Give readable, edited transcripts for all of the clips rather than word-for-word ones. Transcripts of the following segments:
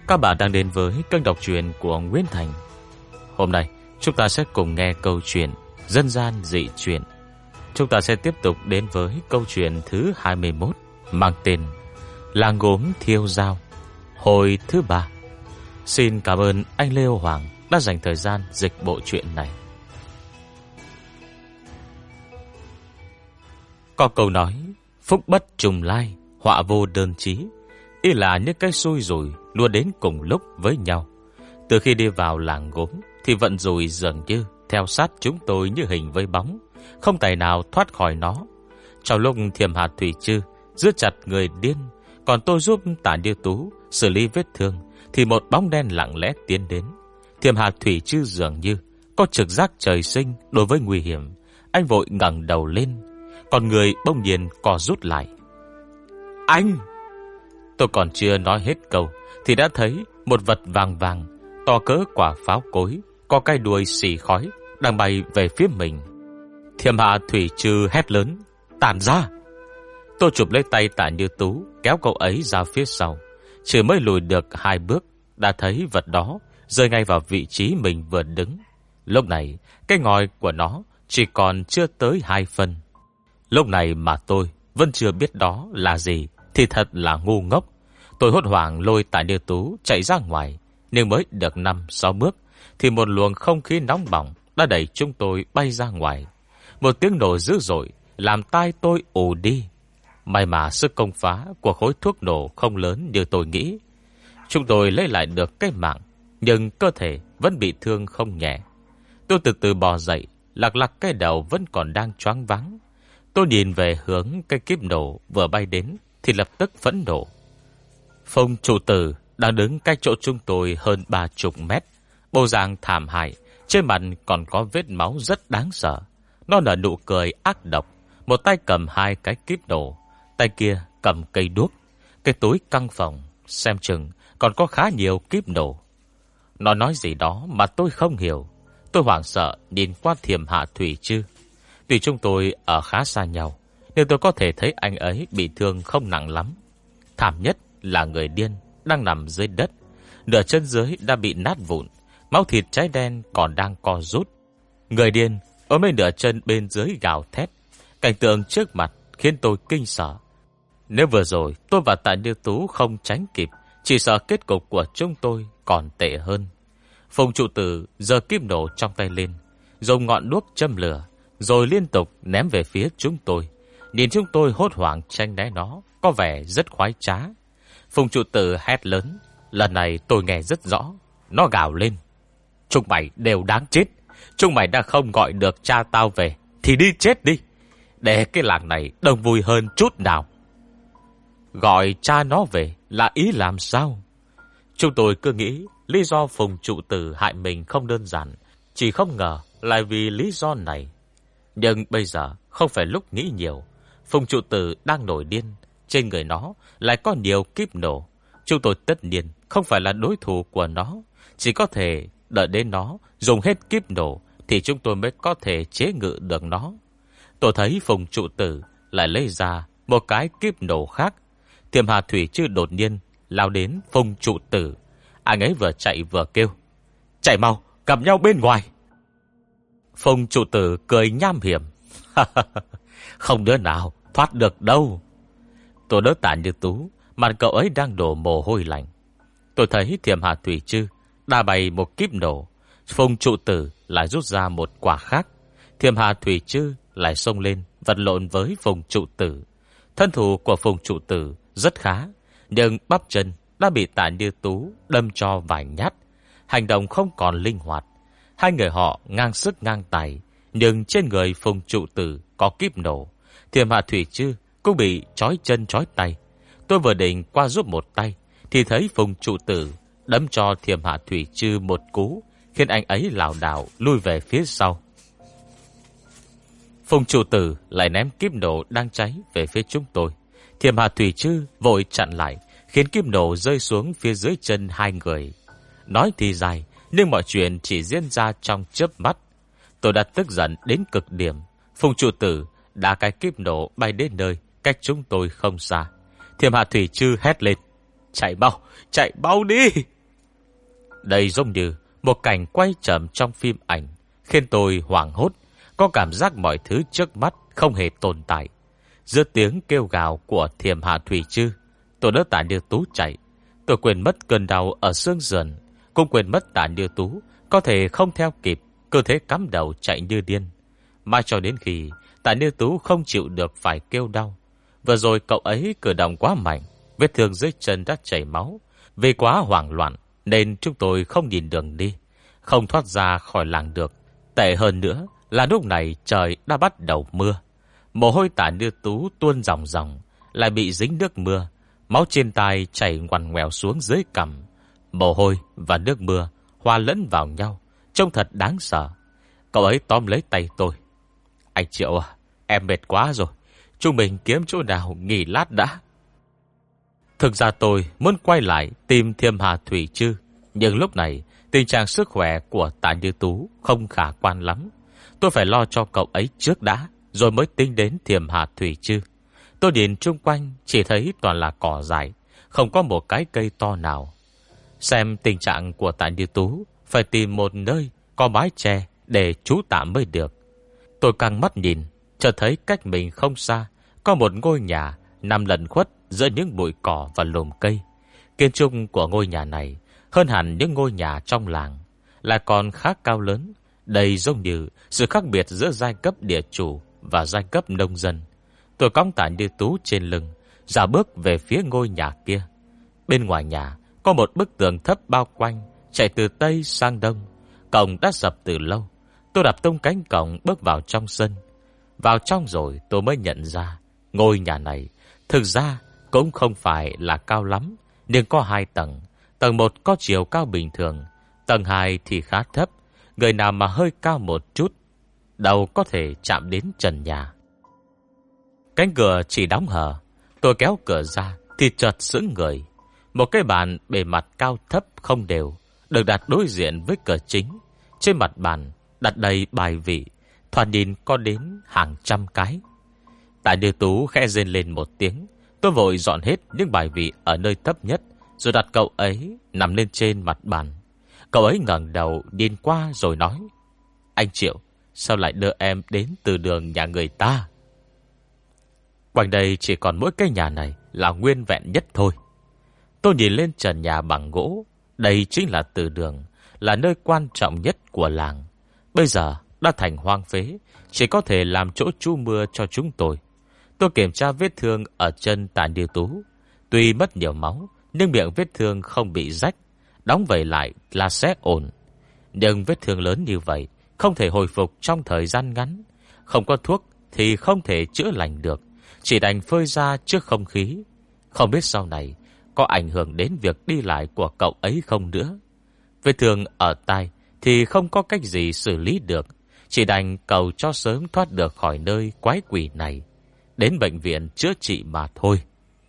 Các bạn đang đến với kênh đọc truyện của Nguyễn Thành. Hôm nay chúng ta sẽ cùng nghe câu chuyện dân gian dị truyện. Chúng ta sẽ tiếp tục đến với câu chuyện thứ 21 mang tên Làng Gốm Thiêu Dao, hồi thứ 3. Xin cảm ơn anh Lê Hoàng đã dành thời gian dịch bộ truyện này. Có câu nói phúc bất trùng lai, họa vô đơn chí, ý là những cái xui rủi luôn đến cùng lúc với nhau. Từ khi đi vào làng gốm thì vận rủi dường như theo sát chúng tôi như hình với bóng, không tài nào thoát khỏi nó. Trong lúc Thiềm Hà Thủy Trư giữ chặt người điên, còn tôi giúp Tả Như Tú xử lý vết thương, thì một bóng đen lặng lẽ tiến đến. Thiềm Hà Thủy Trư dường như có trực giác trời sinh đối với nguy hiểm. Anh vội ngẩng đầu lên, còn người bỗng nhiên co rút lại. Anh! Tôi còn chưa nói hết câu thì đã thấy một vật vàng vàng to cỡ quả pháo cối, có cái đuôi xì khói đang bay về phía mình. Thiềm Hà Thủy Trư hét lớn: tản ra! Tôi chụp lấy tay Tả Như Tú, kéo cậu ấy ra phía sau. Chỉ mới lùi được 2 bước đã thấy vật đó rơi ngay vào vị trí mình vừa đứng. Lúc này cái ngòi của nó chỉ còn chưa tới 2 phân. Lúc này mà tôi vẫn chưa biết đó là gì thì thật là ngu ngốc. Tôi hốt hoảng lôi Tả Như Tú chạy ra ngoài, nhưng mới được 5-6 bước thì một luồng không khí nóng bỏng đã đẩy chúng tôi bay ra ngoài. Một tiếng nổ dữ dội làm tai tôi ù đi. May mà sức công phá của khối thuốc nổ không lớn như tôi nghĩ. Chúng tôi lấy lại được cái mạng, nhưng cơ thể vẫn bị thương không nhẹ. Tôi từ từ bò dậy, lắc lắc cái đầu vẫn còn đang choáng váng. Tôi nhìn về hướng cái kíp nổ vừa bay đến thì lập tức phẫn nộ. Phong trụ tử đang đứng cách chỗ chúng tôi hơn 30 mét, bộ dạng thảm hại, trên mặt còn có vết máu rất đáng sợ. Nó nở nụ cười ác độc, một tay cầm 2 cái kíp nổ, tay kia cầm cây đuốc. Cái túi căng phòng xem chừng còn có khá nhiều kíp nổ. Nó nói gì đó mà tôi không hiểu. Tôi hoảng sợ nhìn qua Thiềm Hạ Thủy Trư. Tuy chúng tôi ở khá xa nhau, nhưng tôi có thể thấy anh ấy bị thương không nặng lắm. Thảm nhất là người điên đang nằm dưới đất, nửa chân dưới đã bị nát vụn, máu thịt cháy đen còn đang co rút. Người điên ôm lấy nửa chân bên dưới gào thét. Cảnh tượng trước mặt khiến tôi kinh sợ. Nếu vừa rồi tôi và Tạ Như Tú không tránh kịp, chỉ sợ kết cục của chúng tôi còn tệ hơn. Phùng trụ tử giơ kíp nổ trong tay lên, dùng ngọn đuốc châm lửa, rồi liên tục ném về phía chúng tôi. Nhìn chúng tôi hốt hoảng tranh né nó, có vẻ rất khoái trá. Phùng trụ tử hét lớn. Lần này tôi nghe rất rõ. Nó gào lên: chúng mày đều đáng chết. Chúng mày đã không gọi được cha tao về thì đi chết đi, để cái làng này đông vui hơn chút nào. Gọi cha nó về là ý làm sao? Chúng tôi cứ nghĩ lý do Phùng trụ tử hại mình không đơn giản, chỉ không ngờ lại vì lý do này. Nhưng bây giờ không phải lúc nghĩ nhiều. Phùng trụ tử đang nổi điên, trên người nó lại có nhiều kíp nổ. Chúng tôi tất nhiên không phải là đối thủ của nó, chỉ có thể đợi đến nó dùng hết kíp nổ thì chúng tôi mới có thể chế ngự được nó. Tôi thấy Phùng trụ tử lại lấy ra một cái kíp nổ khác. Thiềm Hà Thủy Trư đột nhiên lao đến Phùng trụ tử. Anh ấy vừa chạy vừa kêu: chạy mau, gặp nhau bên ngoài. Phùng trụ tử cười nham hiểm: không đứa nào thoát được đâu. Tôi đỡ Tả Như Tú, mặt cậu ấy đang đổ mồ hôi lạnh. Tôi thấy Thiềm Hà Thủy Trư đã bày một kíp nổ, Phùng trụ tử lại rút ra một quả khác. Thiềm Hà Thủy Trư lại xông lên vật lộn với Phùng trụ tử. Thân thủ của Phùng trụ tử rất khá, nhưng bắp chân đã bị Tả Như Tú đâm cho vài nhát, hành động không còn linh hoạt. Hai người họ ngang sức ngang tài, nhưng trên người Phùng trụ tử có kíp nổ. Thiềm Hạ Thủy Trư cũng bị trói chân trói tay. Tôi vừa định qua giúp một tay thì thấy Phùng trụ tử đấm cho Thiềm Hạ Thủy Trư một cú, khiến anh ấy lảo đảo lui về phía sau. Phùng trụ tử lại ném kíp nổ đang cháy về phía chúng tôi. Thiềm Hạ Thủy Trư vội chặn lại, khiến kíp nổ rơi xuống phía dưới chân hai người. Nói thì dài, nhưng mọi chuyện chỉ diễn ra trong chớp mắt. Tôi đã tức giận đến cực điểm. Phùng trụ tử đã cái kíp nổ bay đến nơi cách chúng tôi không xa. Thiềm Hạ Thủy Trư hét lên: chạy mau đi. Đây giống như một cảnh quay chậm trong phim ảnh, khiến tôi hoảng hốt, có cảm giác mọi thứ trước mắt không hề tồn tại. Giữa tiếng kêu gào của Thiềm Hạ Thủy Chư, tôi đỡ Tạ Như Tú chạy. Tôi quên mất cơn đau ở xương sườn, cũng quên mất Tạ Như Tú có thể không theo kịp, cơ thể cắm đầu chạy như điên. Mãi cho đến khi Tạ Như Tú không chịu được phải kêu đau. Vừa rồi cậu ấy cử động quá mạnh, vết thương dưới chân đã chảy máu. Vì quá hoảng loạn nên chúng tôi không nhìn đường đi, không thoát ra khỏi làng được. Tệ hơn nữa là lúc này trời đã bắt đầu mưa. Mồ hôi Tạ Như Tú tuôn ròng ròng, lại bị dính nước mưa. Máu trên tai chảy ngoằn ngoèo xuống dưới cằm. Mồ hôi và nước mưa hòa lẫn vào nhau, trông thật đáng sợ. Cậu ấy tóm lấy tay tôi. Anh Triệu à, em mệt quá rồi, chúng mình kiếm chỗ nào nghỉ lát đã. Thực ra tôi muốn quay lại tìm Thiềm Hạ Thủy Chư, nhưng lúc này tình trạng sức khỏe của Tạ Như Tú không khả quan lắm. Tôi phải lo cho cậu ấy trước đã, rồi mới tính đến Thiềm Hạ Thủy Chư. Tôi nhìn chung quanh chỉ thấy toàn là cỏ dại, không có một cái cây to nào. Xem tình trạng của Tạ Như Tú, phải tìm một nơi có mái che để trú tạm mới được. Tôi căng mắt nhìn, chợt thấy cách mình không xa có một ngôi nhà nằm lẩn khuất giữa những bụi cỏ và lùm cây. Kiến trúc của ngôi nhà này hơn hẳn những ngôi nhà trong làng, lại còn khá cao lớn. Đây giống như sự khác biệt giữa giai cấp địa chủ và giai cấp nông dân. Tôi cõng Tạ Như Tú trên lưng, dạo bước về phía ngôi nhà kia. Bên ngoài nhà có một bức tường thấp bao quanh, chạy từ tây sang đông. Cổng đã sập từ lâu. Tôi đạp tung cánh cổng bước vào trong sân. Vào trong rồi tôi mới nhận ra ngôi nhà này thực ra cũng không phải là cao lắm, nhưng có 2 tầng. Tầng 1 có chiều cao bình thường, tầng 2 thì khá thấp. Người nào mà hơi cao một chút, đầu có thể chạm đến trần nhà. Cánh cửa chỉ đóng hờ. Tôi kéo cửa ra thì chợt sững người. Một cái bàn bề mặt cao thấp không đều được đặt đối diện với cửa chính. Trên mặt bàn đặt đầy bài vị, thoạt nhìn có đến hàng trăm cái. Tạ Như Tú khẽ rên lên một tiếng. Tôi vội dọn hết những bài vị ở nơi thấp nhất, rồi đặt cậu ấy nằm lên trên mặt bàn. Cậu ấy ngẩng đầu nhìn qua rồi nói: Anh Triệu, sao lại đưa em đến từ đường nhà người ta? Quanh đây chỉ còn mỗi cái nhà này là nguyên vẹn nhất thôi. Tôi nhìn lên trần nhà bằng gỗ. Đây chính là từ đường, là nơi quan trọng nhất của làng. Bây giờ đã thành hoang phế, chỉ có thể làm chỗ trú mưa cho chúng tôi. Tôi kiểm tra vết thương ở chân Tạ Như Tú. Tuy mất nhiều máu, nhưng miệng vết thương không bị rách, đóng vảy lại là sẽ ổn. Nhưng vết thương lớn như vậy không thể hồi phục trong thời gian ngắn. Không có thuốc thì không thể chữa lành được, chỉ đành phơi ra trước không khí. Không biết sau này có ảnh hưởng đến việc đi lại của cậu ấy không nữa. Vết thương ở tai thì không có cách gì xử lý được, chỉ đành cầu cho sớm thoát được khỏi nơi quái quỷ này, đến bệnh viện chữa trị mà thôi.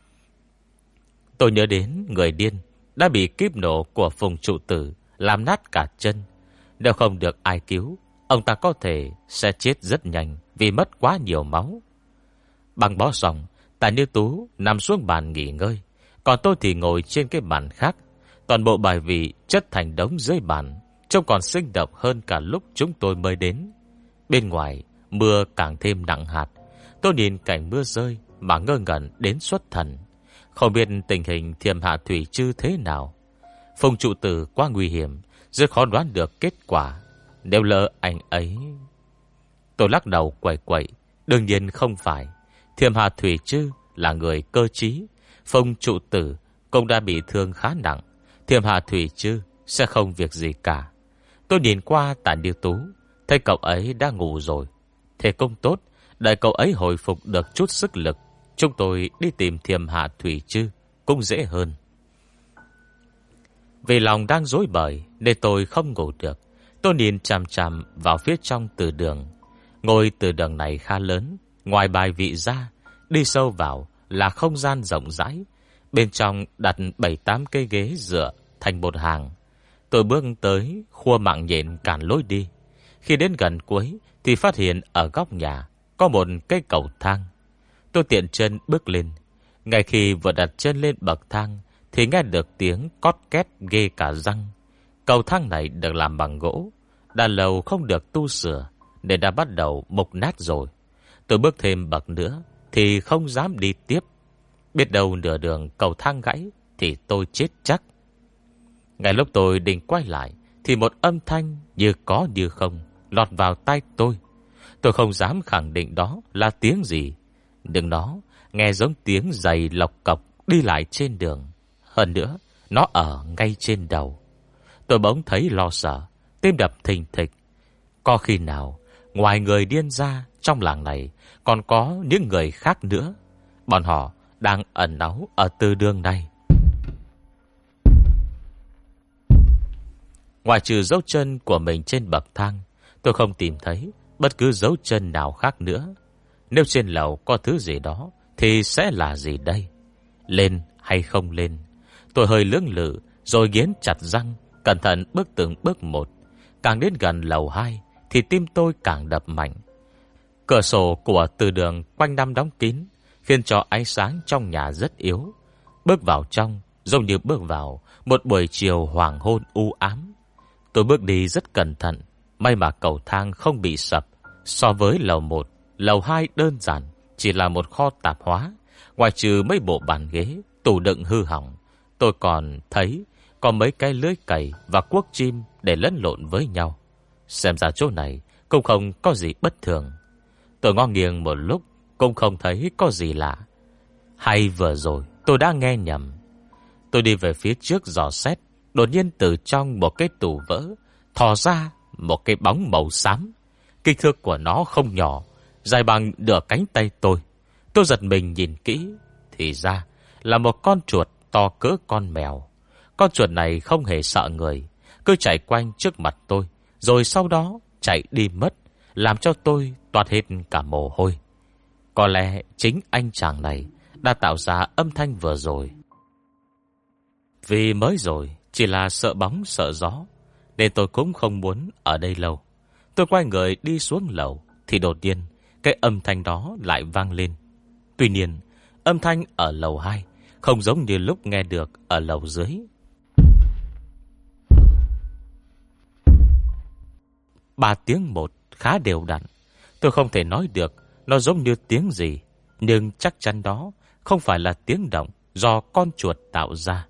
Tôi nhớ đến người điên đã bị kíp nổ của Phùng trụ tử làm nát cả chân. Nếu không được ai cứu, ông ta có thể sẽ chết rất nhanh vì mất quá nhiều máu. Băng bó xong, Tạ Như Tú nằm xuống bàn nghỉ ngơi, còn tôi thì ngồi trên cái bàn khác. Toàn bộ bài vị chất thành đống dưới bàn, trông còn sinh động hơn cả lúc chúng tôi mới đến. Bên ngoài mưa càng thêm nặng hạt. Tôi nhìn cảnh mưa rơi mà ngơ ngẩn đến xuất thần, không biết tình hình Thiềm Hạ Thủy Chư thế nào. Phùng trụ tử quá nguy hiểm, rất khó đoán được kết quả. Nếu lỡ anh ấy... Tôi lắc đầu quẩy quẩy. Đương nhiên không phải. Thiềm Hạ Thủy Chư là người cơ trí. Phùng trụ tử cũng đã bị thương khá nặng. Thiềm Hạ Thủy Chư sẽ không việc gì cả. Tôi nhìn qua Tạ Như Tú, thấy cậu ấy đã ngủ rồi. Thế cũng tốt, đợi cậu ấy hồi phục được chút sức lực, chúng tôi đi tìm Thiềm Hạ Thủy Chư cũng dễ hơn. Vì lòng đang rối bời nên tôi không ngủ được. Tôi nhìn chằm chằm vào phía trong từ đường. Ngôi từ đường này khá lớn. Ngoài bài vị ra, đi sâu vào là không gian rộng rãi. Bên trong đặt 7-8 cây ghế dựa thành một hàng. Tôi bước tới khua mạng nhện cản lối đi. Khi đến gần cuối thì phát hiện ở góc nhà có một cây cầu thang. Tôi tiện chân bước lên. Ngay khi vừa đặt chân lên bậc thang thì nghe được tiếng cót két ghê cả răng. Cầu thang này được làm bằng gỗ, đã lâu không được tu sửa nên đã bắt đầu mục nát rồi. Tôi bước thêm bậc nữa thì không dám đi tiếp. Biết đâu nửa đường cầu thang gãy thì tôi chết chắc. Ngay lúc tôi định quay lại thì một âm thanh như có như không lọt vào tai tôi. Tôi không dám khẳng định đó là tiếng gì, nhưng nó nghe giống tiếng giày lộc cọc đi lại trên đường. Hơn nữa, nó ở ngay trên đầu. Tôi bỗng thấy lo sợ, tim đập thình thịch. Có khi nào ngoài người điên ra trong làng này còn có những người khác nữa? Bọn họ đang ẩn náu ở từ đường này. Ngoài trừ dấu chân của mình trên bậc thang, tôi không tìm thấy bất cứ dấu chân nào khác nữa. Nếu trên lầu có thứ gì đó thì sẽ là gì đây? Lên hay không lên? Tôi hơi lưỡng lự rồi nghiến chặt răng, cẩn thận bước từng bước một. Càng đến gần lầu 2 thì tim tôi càng đập mạnh. Cửa sổ của từ đường quanh năm đóng kín, khiến cho ánh sáng trong nhà rất yếu. Bước vào trong giống như bước vào một buổi chiều hoàng hôn u ám. Tôi bước đi rất cẩn thận, may mà cầu thang không bị sập. So với lầu 1, lầu 2 đơn giản chỉ là một kho tạp hóa. Ngoài trừ mấy bộ bàn ghế, tủ đựng hư hỏng, tôi còn thấy có mấy cái lưới cày và cuốc chim để lẫn lộn với nhau. Xem ra chỗ này cũng không có gì bất thường. Tôi ngó nghiêng một lúc cũng không thấy có gì lạ. Hay vừa rồi tôi đã nghe nhầm. Tôi đi về phía trước dò xét, đột nhiên từ trong một cái tủ vỡ thò ra một cái bóng màu xám. Kích thước của nó không nhỏ, dài bằng nửa cánh tay tôi. Tôi giật mình nhìn kỹ, thì ra là một con chuột to cỡ con mèo. Con chuột này không hề sợ người, cứ chạy quanh trước mặt tôi, rồi sau đó chạy đi mất, làm cho tôi toát hết cả mồ hôi. Có lẽ chính anh chàng này đã tạo ra âm thanh vừa rồi. Vì mới rồi chỉ là sợ bóng sợ gió, nên tôi cũng không muốn ở đây lâu. Tôi quay người đi xuống lầu thì đột nhiên cái âm thanh đó lại vang lên. Tuy nhiên âm thanh ở lầu 2 không giống như lúc nghe được ở lầu dưới. 3 tiếng một khá đều đặn. Tôi không thể nói được nó giống như tiếng gì, nhưng chắc chắn đó không phải là tiếng động do con chuột tạo ra.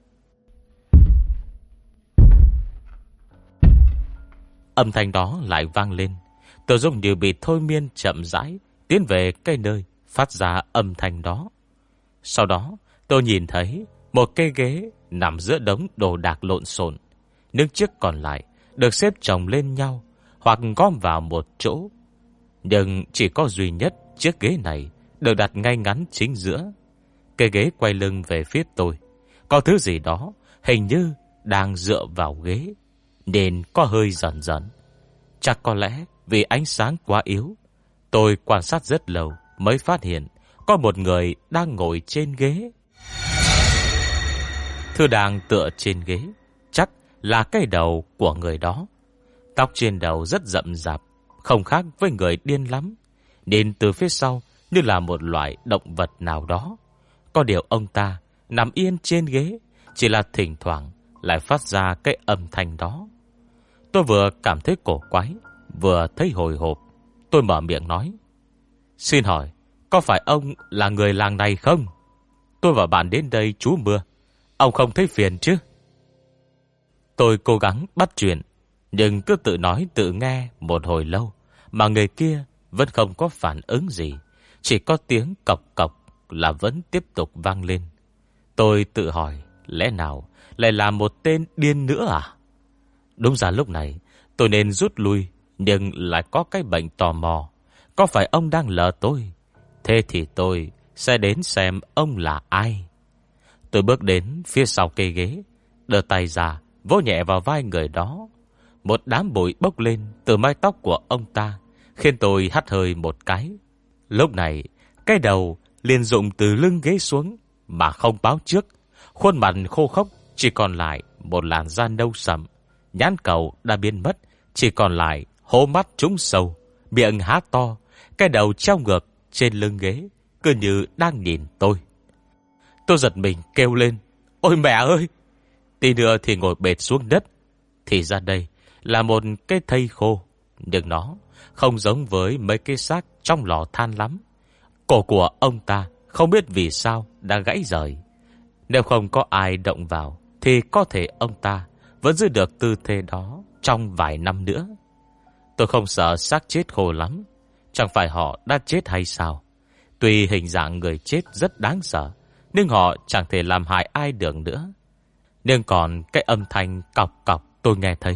Âm thanh đó lại vang lên. Tôi giống như bị thôi miên chậm rãi tiến về cái nơi phát ra âm thanh đó. Sau đó tôi nhìn thấy một cái ghế nằm giữa đống đồ đạc lộn xộn. Những chiếc còn lại được xếp chồng lên nhau hoặc gom vào một chỗ. Nhưng chỉ có duy nhất chiếc ghế này được đặt ngay ngắn chính giữa. Cái ghế quay lưng về phía tôi. Có thứ gì đó hình như đang dựa vào ghế, nên có hơi dần dần. Chắc có lẽ vì ánh sáng quá yếu. Tôi quan sát rất lâu mới phát hiện có một người đang ngồi trên ghế. Thứ đang tựa trên ghế chắc là cái đầu của người đó. Tóc trên đầu rất rậm rạp, không khác với người điên lắm, nên từ phía sau như là một loại động vật nào đó. Có điều ông ta nằm yên trên ghế, chỉ là thỉnh thoảng lại phát ra cái âm thanh đó. Tôi vừa cảm thấy cổ quái, vừa thấy hồi hộp. Tôi mở miệng nói: "Xin hỏi, có phải ông là người làng này không? Tôi và bạn đến đây trú mưa, ông không thấy phiền chứ?" Tôi cố gắng bắt chuyện, nhưng cứ tự nói tự nghe một hồi lâu mà người kia vẫn không có phản ứng gì. Chỉ có tiếng cộc cộc là vẫn tiếp tục vang lên. Tôi tự hỏi, lẽ nào lại là một tên điên nữa à? Đúng ra lúc này tôi nên rút lui, nhưng lại có cái bệnh tò mò. Có phải ông đang lừa tôi? Thế thì tôi sẽ đến xem ông là ai. Tôi bước đến phía sau cây ghế, đưa tay ra vỗ nhẹ vào vai người đó. Một đám bụi bốc lên từ mái tóc của ông ta, khiến tôi hắt hơi một cái. Lúc này cái đầu liền rụng từ lưng ghế xuống mà không báo trước. Khuôn mặt khô khốc chỉ còn lại một làn da nâu sậm. Nhãn cầu đã biến mất, chỉ còn lại hố mắt trũng sâu, miệng há to, cái đầu treo ngược trên lưng ghế, cứ như đang nhìn tôi. Tôi giật mình kêu lên: "Ôi mẹ ơi!" Tí nữa thì ngồi bệt xuống đất. Thì ra đây là một cái thây khô, nhưng nó không giống với mấy cái xác trong lò than lắm. Cổ của ông ta không biết vì sao đã gãy rời. Nếu không có ai động vào thì có thể ông ta vẫn giữ được tư thế đó trong vài năm nữa. Tôi không sợ xác chết khô lắm. Chẳng phải họ đã chết hay sao? Tuy hình dạng người chết rất đáng sợ, nhưng họ chẳng thể làm hại ai được nữa. Nhưng còn cái âm thanh cọc cọc tôi nghe thấy,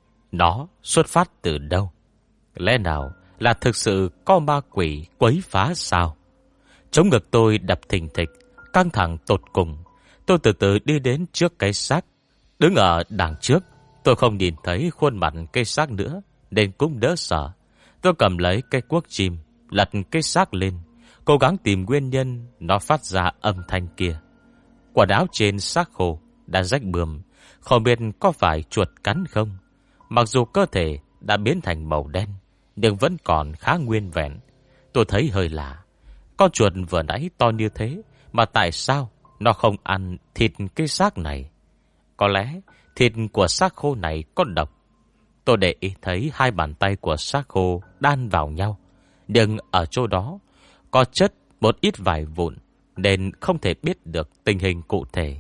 nó xuất phát từ đâu? Lẽ nào là thực sự có ma quỷ quấy phá sao? Chống ngực tôi đập thình thịch, căng thẳng tột cùng. Tôi từ từ đi đến trước cái xác. Đứng ở đằng trước, tôi không nhìn thấy khuôn mặt cái xác nữa, nên cũng đỡ sợ. Tôi cầm lấy cái cuốc chim, lật cái xác lên, cố gắng tìm nguyên nhân nó phát ra âm thanh kia. Quần áo trên xác khô đã rách bươm, không biết có phải chuột cắn không. Mặc dù cơ thể đã biến thành màu đen, nhưng vẫn còn khá nguyên vẹn. Tôi thấy hơi lạ. Con chuột vừa nãy to như thế, mà tại sao nó không ăn thịt cái xác này? Có lẽ thịt của xác khô này có độc. Tôi để ý thấy hai bàn tay của xác khô đan vào nhau, nhưng ở chỗ đó có chất một ít vải vụn, nên không thể biết được tình hình cụ thể.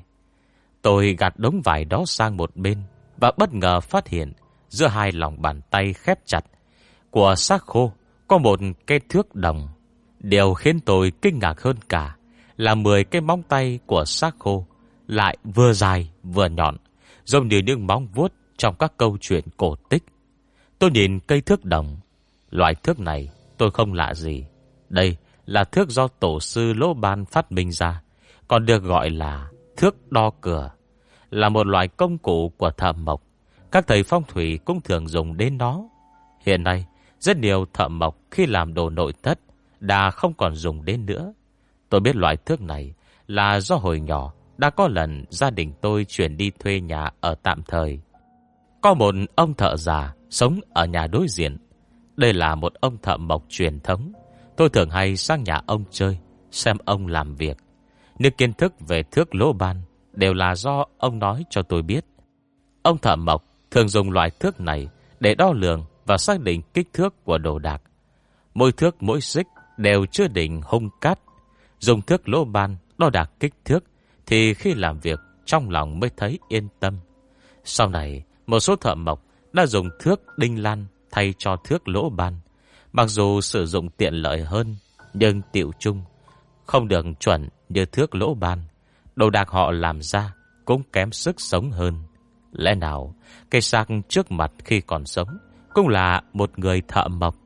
Tôi gạt đống vải đó sang một bên và bất ngờ phát hiện giữa hai lòng bàn tay khép chặt của xác khô có một cái thước đồng. Điều khiến tôi kinh ngạc hơn cả là 10 cái móng tay của xác khô lại vừa dài vừa nhọn, giống như những móng vuốt trong các câu chuyện cổ tích. Tôi nhìn cây thước đồng. Loại thước này tôi không lạ gì. Đây là thước do tổ sư Lỗ Ban phát minh ra, còn được gọi là thước đo cửa. Là một loại công cụ của thợ mộc. Các thầy phong thủy cũng thường dùng đến nó. Hiện nay rất nhiều thợ mộc khi làm đồ nội thất đã không còn dùng đến nữa. Tôi biết loại thước này là do hồi nhỏ đã có lần gia đình tôi chuyển đi thuê nhà ở tạm thời. Có một ông thợ già sống ở nhà đối diện. Đây là một ông thợ mộc truyền thống. Tôi thường hay sang nhà ông chơi, xem ông làm việc. Những kiến thức về thước Lỗ Ban đều là do ông nói cho tôi biết. Ông thợ mộc thường dùng loại thước này để đo lường và xác định kích thước của đồ đạc. Mỗi thước mỗi xích đều chưa định hung cát. Dùng thước Lỗ Ban đo đạc kích thước thì khi làm việc trong lòng mới thấy yên tâm. Sau này một số thợ mộc đã dùng thước đinh lan thay cho thước Lỗ Ban. Mặc dù sử dụng tiện lợi hơn, nhưng tựu chung không được chuẩn như thước Lỗ Ban. Đồ đạc họ làm ra cũng kém sức sống hơn. Lẽ nào cây xác trước mặt khi còn sống cũng là một người thợ mộc?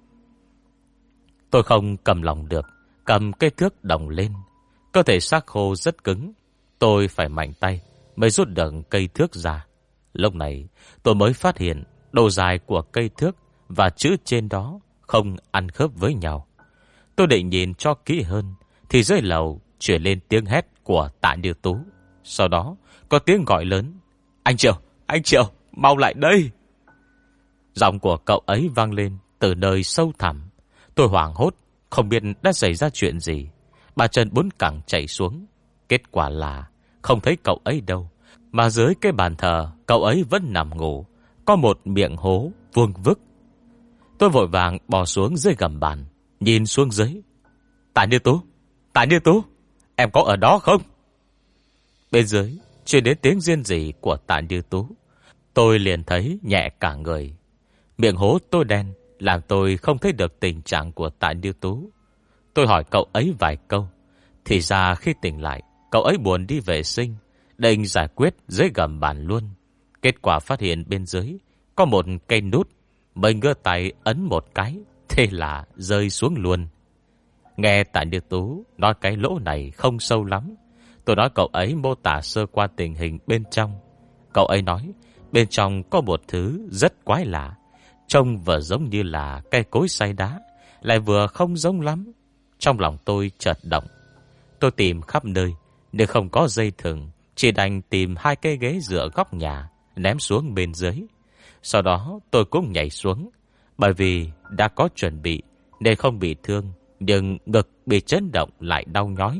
Tôi không cầm lòng được, cầm cây thước đồng lên. Cơ thể xác khô rất cứng, tôi phải mạnh tay mới rút được cây thước ra. Lúc này tôi mới phát hiện độ dài của cây thước và chữ trên đó không ăn khớp với nhau. Tôi định nhìn cho kỹ hơn thì dưới lầu chuyển lên tiếng hét của Tạ Như Tú. Sau đó có tiếng gọi lớn: Anh Triệu, mau lại đây!" Giọng của cậu ấy vang lên từ nơi sâu thẳm. Tôi hoảng hốt, không biết đã xảy ra chuyện gì. Bà chân bốn cẳng chạy xuống. Kết quả là không thấy cậu ấy đâu, mà dưới cái bàn thờ cậu ấy vẫn nằm ngủ, có một miệng hố vuông vức. Tôi vội vàng bò xuống dưới gầm bàn, nhìn xuống dưới. Tạ Như Tú, em có ở đó không?" Bên dưới truyền đến tiếng rên rỉ của Tạ Như Tú. Tôi liền thấy nhẹ cả người. Miệng hố tối đen làm tôi không thấy được tình trạng của Tạ Như Tú. Tôi hỏi cậu ấy vài câu. Thì ra khi tỉnh lại, cậu ấy buồn đi vệ sinh, định giải quyết dưới gầm bàn luôn. Kết quả phát hiện bên dưới có một cây nút. Mình ngơ tay ấn một cái, thế là rơi xuống luôn. Nghe Tạ Như Tú nói cái lỗ này không sâu lắm. Tôi nói cậu ấy mô tả sơ qua tình hình bên trong. Cậu ấy nói bên trong có một thứ rất quái lạ, trông vừa giống như là cây cối xay đá, lại vừa không giống lắm. Trong lòng tôi chợt động. Tôi tìm khắp nơi nhưng không có dây thừng, chỉ đành tìm hai cái ghế dựa góc nhà ném xuống bên dưới. Sau đó tôi cũng nhảy xuống. Bởi vì đã có chuẩn bị nên không bị thương, nhưng ngực bị chấn động lại đau nhói.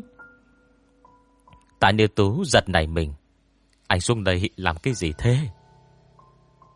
Tạ Như Tú giật nảy mình: "Anh xuống đây làm cái gì thế?"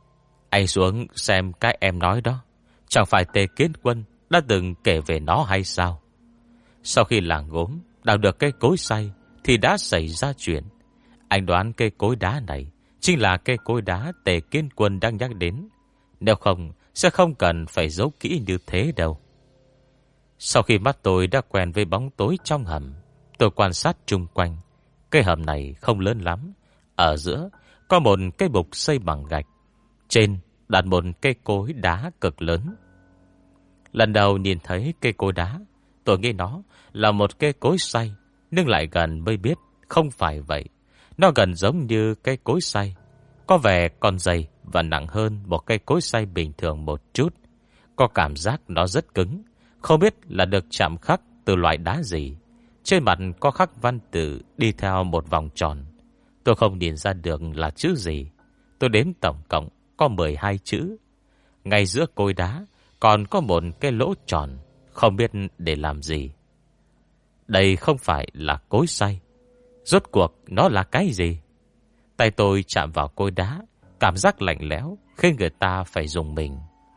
Anh xuống xem cái em nói đó, chẳng phải Tề Kiến Quân đã từng kể về nó hay sao? Sau khi làng gốm đào được cây cối xay thì đã xảy ra chuyện. Anh đoán cây cối đá này chính là cây cối đá Tề Kiến Quân đang nhắc đến. Nếu không sẽ không cần phải giấu kỹ như thế đâu. Sau khi mắt tôi đã quen với bóng tối trong hầm, tôi quan sát chung quanh. Cây hầm này không lớn lắm. Ở giữa có một cây bục xây bằng gạch. Trên đặt một cây cối đá cực lớn. Lần đầu nhìn thấy cây cối đá, tôi nghĩ nó là một cây cối xay, nhưng lại gần mới biết không phải vậy. Nó gần giống như cây cối xay, có vẻ còn dày và nặng hơn một cây cối xay bình thường một chút. Có cảm giác nó rất cứng, không biết là được chạm khắc từ loại đá gì. Trên mặt có khắc văn tự đi theo một vòng tròn. Tôi không nhìn ra được là chữ gì. Tôi đếm tổng cộng có 12 chữ. Ngay giữa cối đá còn có một cái lỗ tròn, không biết để làm gì. Đây không phải là cối xay. Rốt cuộc nó là cái gì? Tay tôi chạm vào cối đá, cảm giác lạnh lẽo khiến người ta phải rùng mình.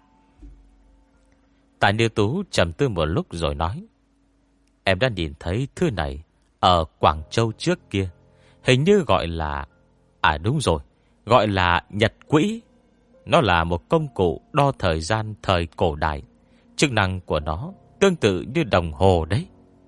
Tạ Như Tú trầm tư một lúc rồi nói: Em đã nhìn thấy thứ này ở Quảng Châu trước kia. Hình như gọi là... À đúng rồi, gọi là nhật quỹ. Nó là một công cụ đo thời gian thời cổ đại. Chức năng của nó tương tự như đồng hồ đấy.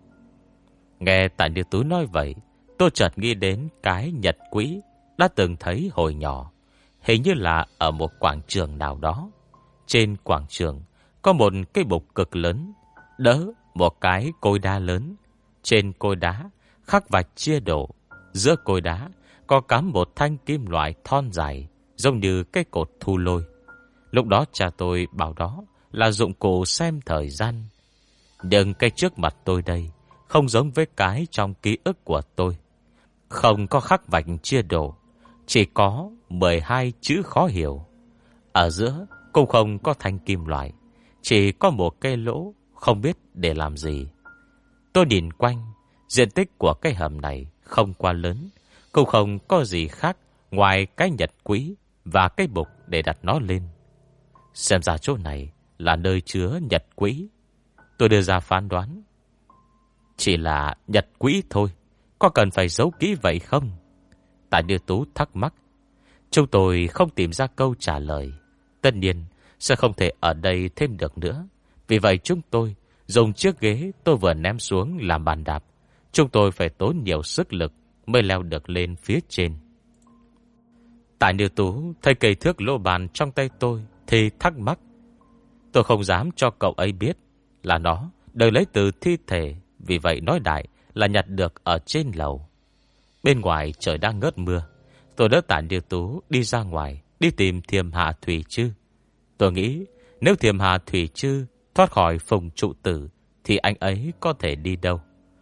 Nghe Tạ Như Tú nói vậy, tôi chợt nghĩ đến cái nhật quỹ đã từng thấy hồi nhỏ. Hình như là ở một quảng trường nào đó. Trên quảng trường có một cái bục cực lớn, đỡ một cái cối đá lớn. Trên cối đá khắc vạch chia đổ. Giữa cối đá có cắm một thanh kim loại thon dài, giống như cái cột thu lôi. Lúc đó cha tôi bảo đó là dụng cụ xem thời gian. Nhưng cái trước mặt tôi đây không giống với cái trong ký ức của tôi. Không có khắc vạch chia đổ, chỉ có 12 chữ khó hiểu. Ở giữa cũng không có thanh kim loại, chỉ có một cái lỗ không biết để làm gì. Tôi nhìn quanh, diện tích của cái hầm này không quá lớn, cũng không có gì khác ngoài cái nhật quỹ và cái bục để đặt nó lên. Xem ra chỗ này là nơi chứa nhật quỹ. Tôi đưa ra phán đoán. Chỉ là nhật quỹ thôi, có cần phải giấu kỹ vậy không? Tạ Như Tú thắc mắc. Chúng tôi không tìm ra câu trả lời. Tất nhiên sẽ không thể ở đây thêm được nữa. Vì vậy chúng tôi dùng chiếc ghế tôi vừa ném xuống làm bàn đạp. Chúng tôi phải tốn nhiều sức lực mới leo được lên phía trên. Tạ Như Tú thấy cây thước lô bàn trong tay tôi thì thắc mắc. Tôi không dám cho cậu ấy biết là nó được lấy từ thi thể, vì vậy nói đại là nhặt được ở trên lầu. Bên ngoài trời đang ngớt mưa. Tôi đỡ Tạ Như Tú đi ra ngoài, đi tìm Thiềm Hạ Thủy Chư. Tôi nghĩ nếu Thiềm Hạ Thủy Chư thoát khỏi Phùng Trụ Tử thì anh ấy có thể đi đâu?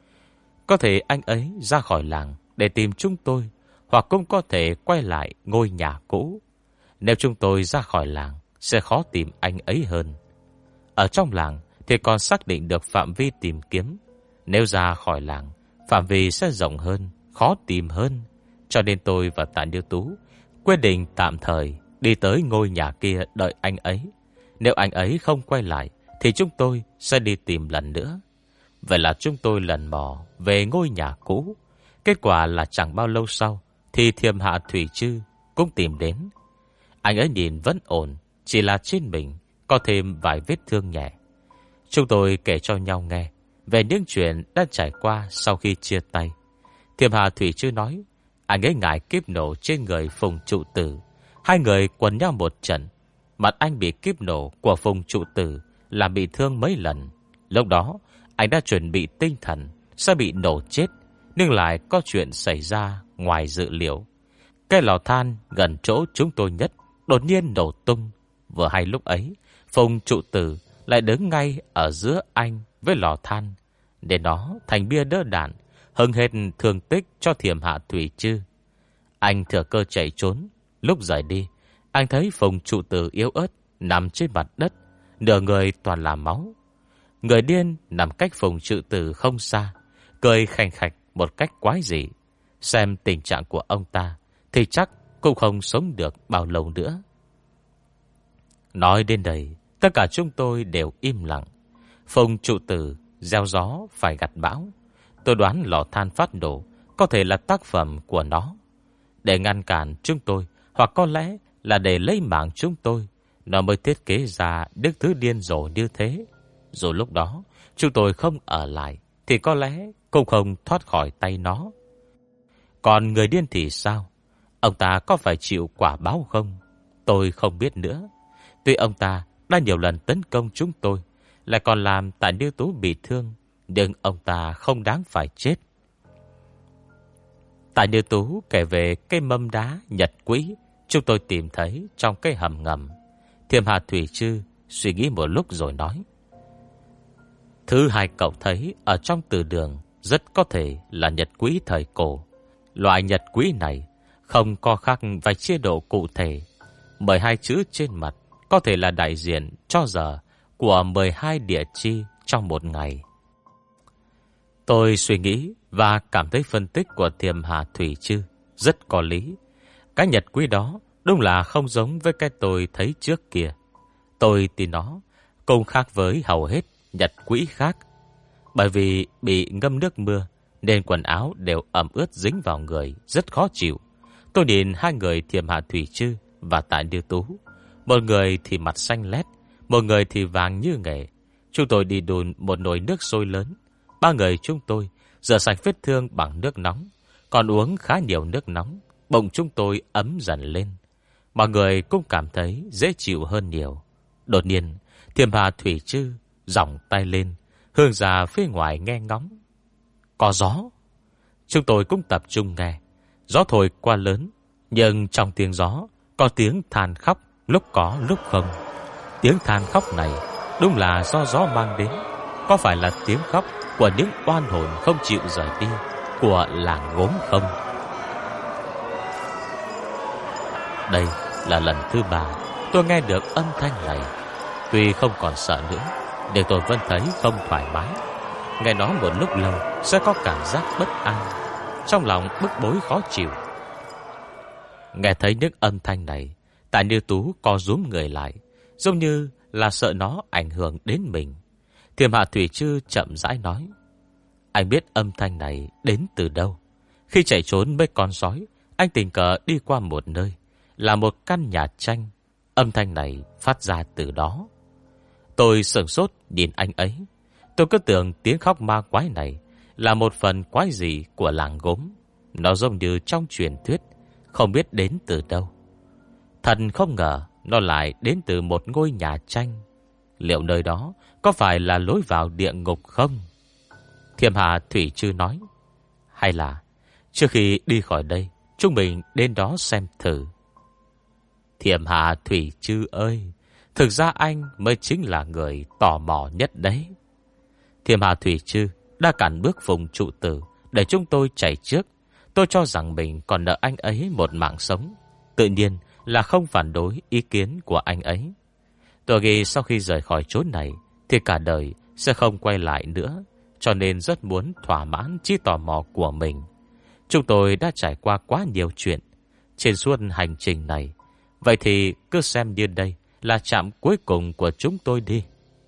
Có thể anh ấy ra khỏi làng để tìm chúng tôi, hoặc cũng có thể quay lại ngôi nhà cũ. Nếu chúng tôi ra khỏi làng sẽ khó tìm anh ấy hơn. Ở trong làng thì còn xác định được phạm vi tìm kiếm. Nếu ra khỏi làng, phạm vi sẽ rộng hơn, khó tìm hơn. Cho nên tôi và Tạ Như Tú quyết định tạm thời đi tới ngôi nhà kia đợi anh ấy. Nếu anh ấy không quay lại thì chúng tôi sẽ đi tìm lần nữa. Vậy là chúng tôi lần mò về ngôi nhà cũ. Kết quả là chẳng bao lâu sau thì Thiềm Hạ Thủy Chư cũng tìm đến. Anh ấy nhìn vẫn ổn, chỉ là trên mình có thêm vài vết thương nhẹ. Chúng tôi kể cho nhau nghe về những chuyện đã trải qua sau khi chia tay. Thiềm Hạ Thủy Chư nói anh ấy ngại kiếp nổ trên người Phùng Trụ Tử. Hai người quần nhau một trận. Mặt anh bị kiếp nổ của Phùng Trụ Tử làm bị thương mấy lần. Lúc đó anh đã chuẩn bị tinh thần sẽ bị nổ chết, nhưng lại có chuyện xảy ra ngoài dự liệu. Cái lò than gần chỗ chúng tôi nhất đột nhiên nổ tung. Vừa hay lúc ấy Phùng Trụ Tử lại đứng ngay ở giữa anh với lò than, để nó thành bia đỡ đạn, hưng hết thương tích cho Thiềm Hạ Thủy Chư. Anh thừa cơ chạy trốn. Lúc rời đi, anh thấy Phùng Trụ Tử yếu ớt nằm trên mặt đất, nửa người toàn là máu. Người điên nằm cách Phùng Trụ Tử không xa, cười khành khạch một cách quái dị. Xem tình trạng của ông ta thì chắc cũng không sống được bao lâu nữa. Nói đến đây, tất cả chúng tôi đều im lặng. Phùng trụ tử gieo gió phải gặt bão. Tôi đoán lò than phát nổ có thể là tác phẩm của nó. Để ngăn cản chúng tôi, hoặc có lẽ là để lấy mạng chúng tôi, nó mới thiết kế ra đức thứ điên rồ như thế. Dù lúc đó chúng tôi không ở lại, thì có lẽ cũng không thoát khỏi tay nó. Còn người điên thì sao? Ông ta có phải chịu quả báo không? Tôi không biết nữa. Tuy ông ta đã nhiều lần tấn công chúng tôi, lại còn làm Tạ Như Tú bị thương, nhưng ông ta không đáng phải chết. Tạ Như Tú kể về cái mâm đá nhật quỹ chúng tôi tìm thấy trong cái hầm ngầm. Thiêm Hà Thủy Trư suy nghĩ một lúc rồi nói: Thứ hai cậu thấy ở trong từ đường rất có thể là nhật quỹ thời cổ. Loại nhật quỹ này không có khắc vài chế độ cụ thể. 12 chữ trên mặt có thể là đại diện cho giờ của 12 địa chi trong một ngày. Tôi suy nghĩ và cảm thấy phân tích của Thiêm Hà Thủy Trư rất có lý. Cái nhật quỹ đó đúng là không giống với cái tôi thấy trước kia. Tôi tin nó cũng khác với hầu hết nhật quỹ khác. Bởi vì bị ngâm nước mưa nên quần áo đều ẩm ướt dính vào người, rất khó chịu. Tôi nhìn hai người Thiêm Hà Thủy Trư và Tạ Như Tú. Một người thì mặt xanh lét, một người thì vàng như nghệ. Chúng tôi đi đun một nồi nước sôi lớn. Ba người chúng tôi rửa sạch vết thương bằng nước nóng, còn uống khá nhiều nước nóng. Bụng chúng tôi ấm dần lên. Mọi người cũng cảm thấy dễ chịu hơn nhiều. Đột nhiên Thiêm Hà Thủy Trư giỏng tay lên, hướng ra phía ngoài nghe ngóng. Có gió. Chúng tôi cũng tập trung nghe. Gió thổi qua lớn, nhưng trong tiếng gió có tiếng than khóc, lúc có lúc không. Tiếng than khóc này đúng là do gió mang đến. Có phải là tiếng khóc của những oan hồn không chịu rời đi của làng gốm không? Đây là lần thứ 3 tôi nghe được âm thanh này. Tuy không còn sợ nữa, nhưng tôi vẫn thấy không thoải mái. Nghe nói một lúc lâu sẽ có cảm giác bất an, trong lòng bức bối khó chịu. Nghe thấy những âm thanh này, Tạ Như Tú co rúm người lại, giống như là sợ nó ảnh hưởng đến mình. Thiêm Hà Thủy Trư chậm rãi nói: Anh biết âm thanh này đến từ đâu? Khi chạy trốn với con sói, anh tình cờ đi qua một nơi, là một căn nhà tranh. Âm thanh này phát ra từ đó. Tôi sửng sốt nhìn anh ấy. Tôi cứ tưởng tiếng khóc ma quái này là một phần quái dị của làng gốm. Nó giống như trong truyền thuyết, không biết đến từ đâu. Thật không ngờ nó lại đến từ một ngôi nhà tranh. Liệu nơi đó có phải là lối vào địa ngục không? Thiêm Hà Thủy Trư nói: Hay là trước khi đi khỏi đây, chúng mình đến đó xem thử. Thiêm Hà Thủy Trư ơi, thực ra anh mới chính là người tò mò nhất đấy. Thiêm Hà Thủy Trư đã cản bước Phùng trụ tử để chúng tôi chạy trước. Tôi cho rằng mình còn nợ anh ấy một mạng sống, tự nhiên là không phản đối ý kiến của anh ấy. Tôi nghĩ sau khi rời khỏi chốn này thì cả đời sẽ không quay lại nữa, cho nên rất muốn thỏa mãn trí tò mò của mình. Chúng tôi đã trải qua quá nhiều chuyện trên suốt hành trình này. Vậy thì cứ xem như đây là trạm cuối cùng của chúng tôi đi.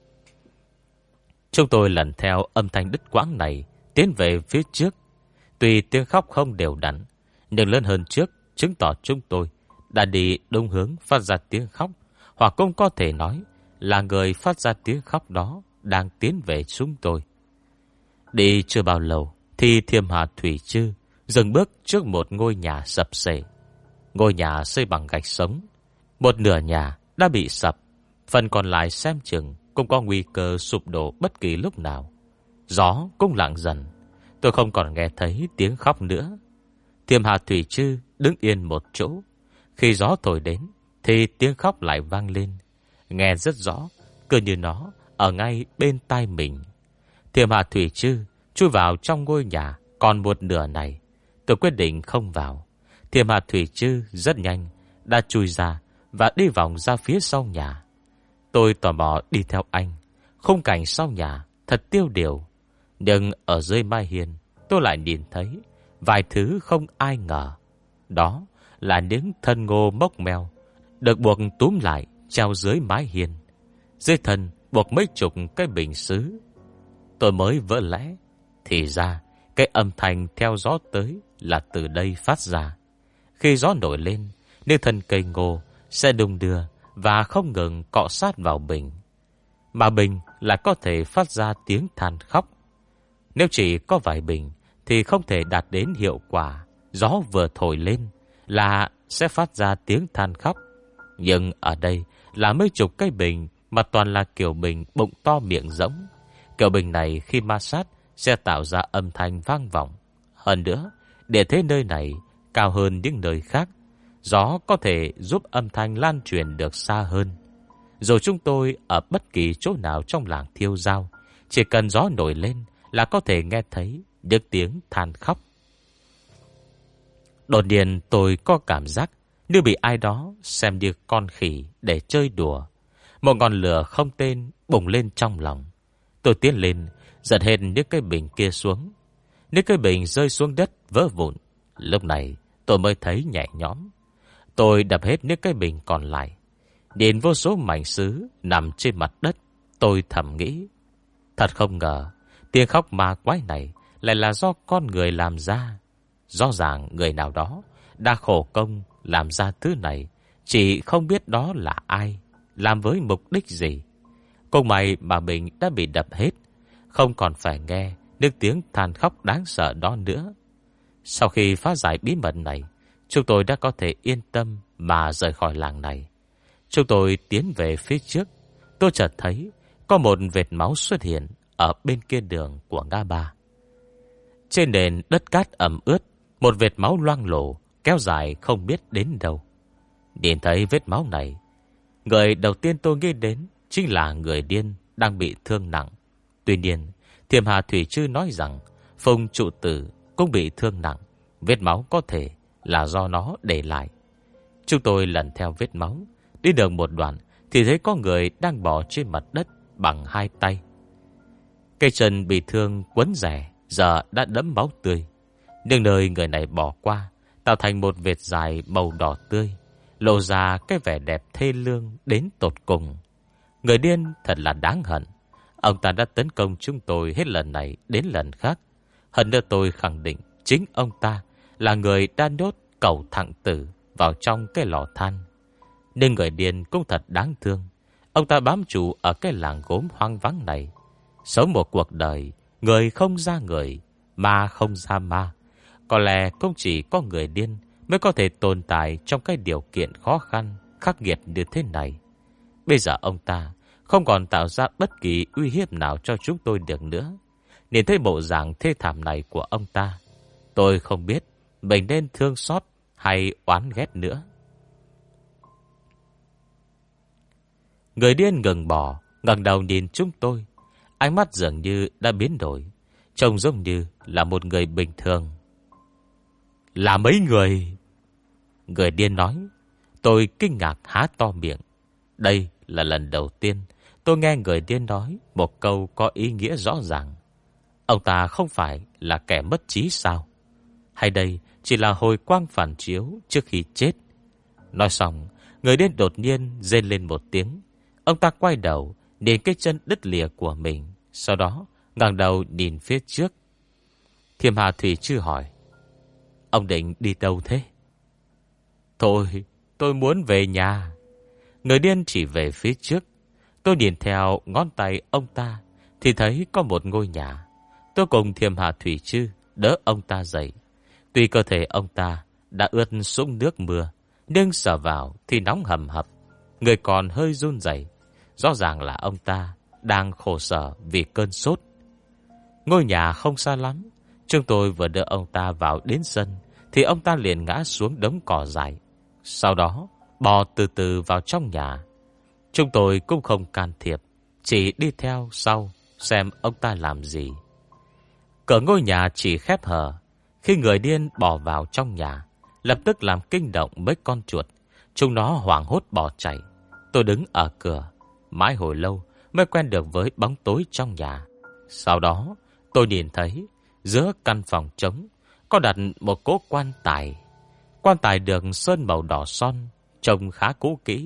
Chúng tôi lần theo âm thanh đứt quãng này tiến về phía trước. Tuy tiếng khóc không đều đặn, nhưng lớn hơn trước chứng tỏ chúng tôi đã đi đúng hướng phát ra tiếng khóc, hoặc cũng có thể nói là người phát ra tiếng khóc đó đang tiến về chúng tôi. Đi chưa bao lâu thì Thiêm Hà Thủy Trư dừng bước trước một ngôi nhà sập xệ. Ngôi nhà xây bằng gạch sống. Một nửa nhà đã bị sập, phần còn lại xem chừng cũng có nguy cơ sụp đổ bất kỳ lúc nào. Gió cũng lặng dần. Tôi không còn nghe thấy tiếng khóc nữa. Thiêm Hà Thủy Trư đứng yên một chỗ. Khi gió thổi đến thì tiếng khóc lại vang lên, nghe rất rõ, cứ như nó ở ngay bên tai mình. Thiêm Hà Thủy Trư chui vào trong ngôi nhà còn một nửa này. Tôi quyết định không vào. Thiêm Hà Thủy Trư rất nhanh đã chui ra và đi vòng ra phía sau nhà. Tôi tò mò đi theo anh. Khung cảnh sau nhà thật tiêu điều, nhưng ở dưới mái hiên tôi lại nhìn thấy vài thứ không ai ngờ. Đó là những thân ngô mốc meo được buộc túm lại treo dưới mái hiên. Dưới thân buộc mấy chục cái bình sứ. Tôi mới vỡ lẽ, thì ra cái âm thanh theo gió tới là từ đây phát ra. Khi gió nổi lên, nên thân cây ngô sẽ đung đưa và không ngừng cọ sát vào bình. Mà bình lại có thể phát ra tiếng than khóc. Nếu chỉ có vài bình thì không thể đạt đến hiệu quả gió vừa thổi lên là sẽ phát ra tiếng than khóc. Nhưng ở đây là mấy chục cái bình mà toàn là kiểu bình bụng to miệng rỗng. Kiểu bình này khi ma sát sẽ tạo ra âm thanh vang vọng. Hơn nữa, địa thế nơi này cao hơn những nơi khác, gió có thể giúp âm thanh lan truyền được xa hơn. Dù chúng tôi ở bất kỳ chỗ nào trong làng Thiêu Dao, chỉ cần gió nổi lên là có thể nghe thấy những tiếng than khóc. Đột nhiên tôi có cảm giác như bị ai đó xem như con khỉ để chơi đùa. Một ngọn lửa không tên bùng lên trong lòng. Tôi tiến lên, giật hết những cái bình kia xuống. Những cái bình rơi xuống đất vỡ vụn. Lúc này tôi mới thấy nhẹ nhõm. Tôi đập hết những cái bình còn lại. Nhìn vô số mảnh sứ nằm trên mặt đất, tôi thầm nghĩ. Thật không ngờ, tiếng khóc ma quái này lại là do con người làm ra. Rõ ràng người nào đó đã khổ công làm ra thứ này, chỉ không biết đó là ai, làm với mục đích gì. Cũng may mà bình đã bị đập hết, không còn phải nghe những tiếng than khóc đáng sợ đó nữa. Sau khi phá giải bí mật này, chúng tôi đã có thể yên tâm mà rời khỏi làng này. Chúng tôi tiến về phía trước. Tôi chợt thấy có một vệt máu xuất hiện ở bên kia đường của ngã ba. Trên nền đất cát ẩm ướt, một vệt máu loang lổ kéo dài không biết đến đâu. Nhìn thấy vết máu này, người đầu tiên tôi nghĩ đến chính là người điên đang bị thương nặng. Tuy nhiên, Thiểm Hà Thủy Trư nói rằng Phùng trụ tử cũng bị thương nặng. Vết máu có thể là do nó để lại. Chúng tôi lần theo vết máu, đi được một đoạn thì thấy có người đang bò trên mặt đất bằng hai tay. Cây chân bị thương quấn rẻ giờ đã đẫm máu tươi. Nhưng nơi người này bỏ qua tạo thành một vệt dài màu đỏ tươi, lộ ra cái vẻ đẹp thê lương đến tột cùng. Người điên thật là đáng hận. Ông ta đã tấn công chúng tôi hết lần này đến lần khác. Hơn nữa tôi khẳng định chính ông ta là người đã nhốt cẩu thặng tử vào trong cái lò than. Nhưng người điên cũng thật đáng thương. Ông ta bám trụ ở cái làng gốm hoang vắng này, sống một cuộc đời người không ra người, ma không ra ma. Có lẽ cũng chỉ có người điên mới có thể tồn tại trong cái điều kiện khó khăn, khắc nghiệt như thế này. Bây giờ ông ta không còn tạo ra bất kỳ uy hiếp nào cho chúng tôi được nữa. Nhìn thấy bộ dạng thê thảm này của ông ta, tôi không biết mình nên thương xót hay oán ghét nữa. Người điên ngừng bò, ngẩng đầu nhìn chúng tôi. Ánh mắt dường như đã biến đổi, trông giống như là một người bình thường. Là mấy người? Người điên nói. Tôi kinh ngạc há to miệng. Đây là lần đầu tiên tôi nghe người điên nói một câu có ý nghĩa rõ ràng. Ông ta không phải là kẻ mất trí sao? Hay đây chỉ là hồi quang phản chiếu trước khi chết? Nói xong, người điên đột nhiên rên lên một tiếng. Ông ta quay đầu nhìn cái chân đứt lìa của mình, sau đó ngẩng đầu nhìn phía trước. Thiểm Hà Thủy Trư hỏi: Ông định đi đâu thế? Thôi, tôi muốn về nhà. Người điên chỉ về phía trước. Tôi nhìn theo ngón tay ông ta thì thấy có một ngôi nhà. Tôi cùng Thiểm Hà Thủy Trư đỡ ông ta dậy. Tuy cơ thể ông ta đã ướt sũng nước mưa, nhưng sờ vào thì nóng hầm hập, người còn hơi run rẩy. Rõ ràng là ông ta đang khổ sở vì cơn sốt. Ngôi nhà không xa lắm. Chúng tôi vừa đưa ông ta vào đến sân thì ông ta liền ngã xuống đống cỏ dại, sau đó bò từ từ vào trong nhà. Chúng tôi cũng không can thiệp, chỉ đi theo sau xem ông ta làm gì. Cửa ngôi nhà chỉ khép hờ. Khi người điên bò vào trong nhà, lập tức làm kinh động mấy con chuột. Chúng nó hoảng hốt bỏ chạy. Tôi đứng ở cửa mãi hồi lâu mới quen được với bóng tối trong nhà. Sau đó tôi nhìn thấy giữa căn phòng trống có đặt một cỗ quan tài. Quan tài được sơn màu đỏ son, trông khá cũ kỹ.